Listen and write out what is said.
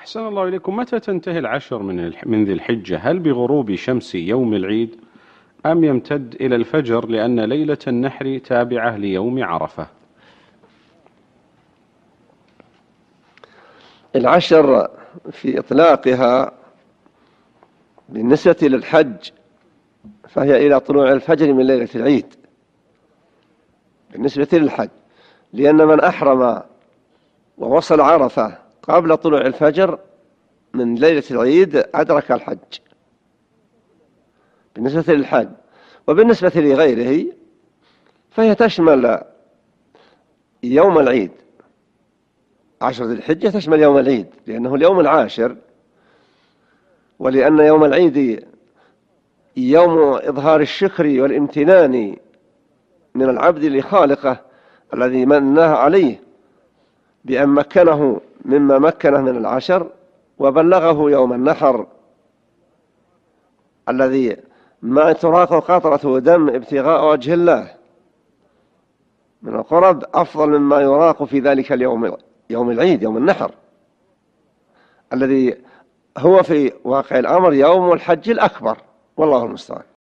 أحسن الله إليكم. متى تنتهي العشر من ذي الحجة؟ هل بغروب شمس يوم العيد أم يمتد إلى الفجر، لأن ليلة النحر تابعة ليوم عرفة؟ العشر في إطلاقها بالنسبة للحج فهي إلى طلوع الفجر من ليلة العيد بالنسبة للحج، لأن من أحرم ووصل عرفة قبل طلوع الفجر من ليلة العيد أدرك الحج بالنسبة للحج. وبالنسبة لغيره فهي تشمل يوم العيد، 10 ذي الحجة تشمل يوم العيد لأنه اليوم العاشر، ولأن يوم العيد يوم إظهار الشكر والامتنان من العبد لخالقه الذي مناه عليه بأن مكنه مما مكنه من العشر وبلغه يوم النحر الذي ما تراق قطرة دم ابتغاء وجه الله من القرب أفضل مما يراق في ذلك اليوم، يوم العيد، يوم النحر الذي هو في واقع الأمر يوم الحج الأكبر، والله المستعان.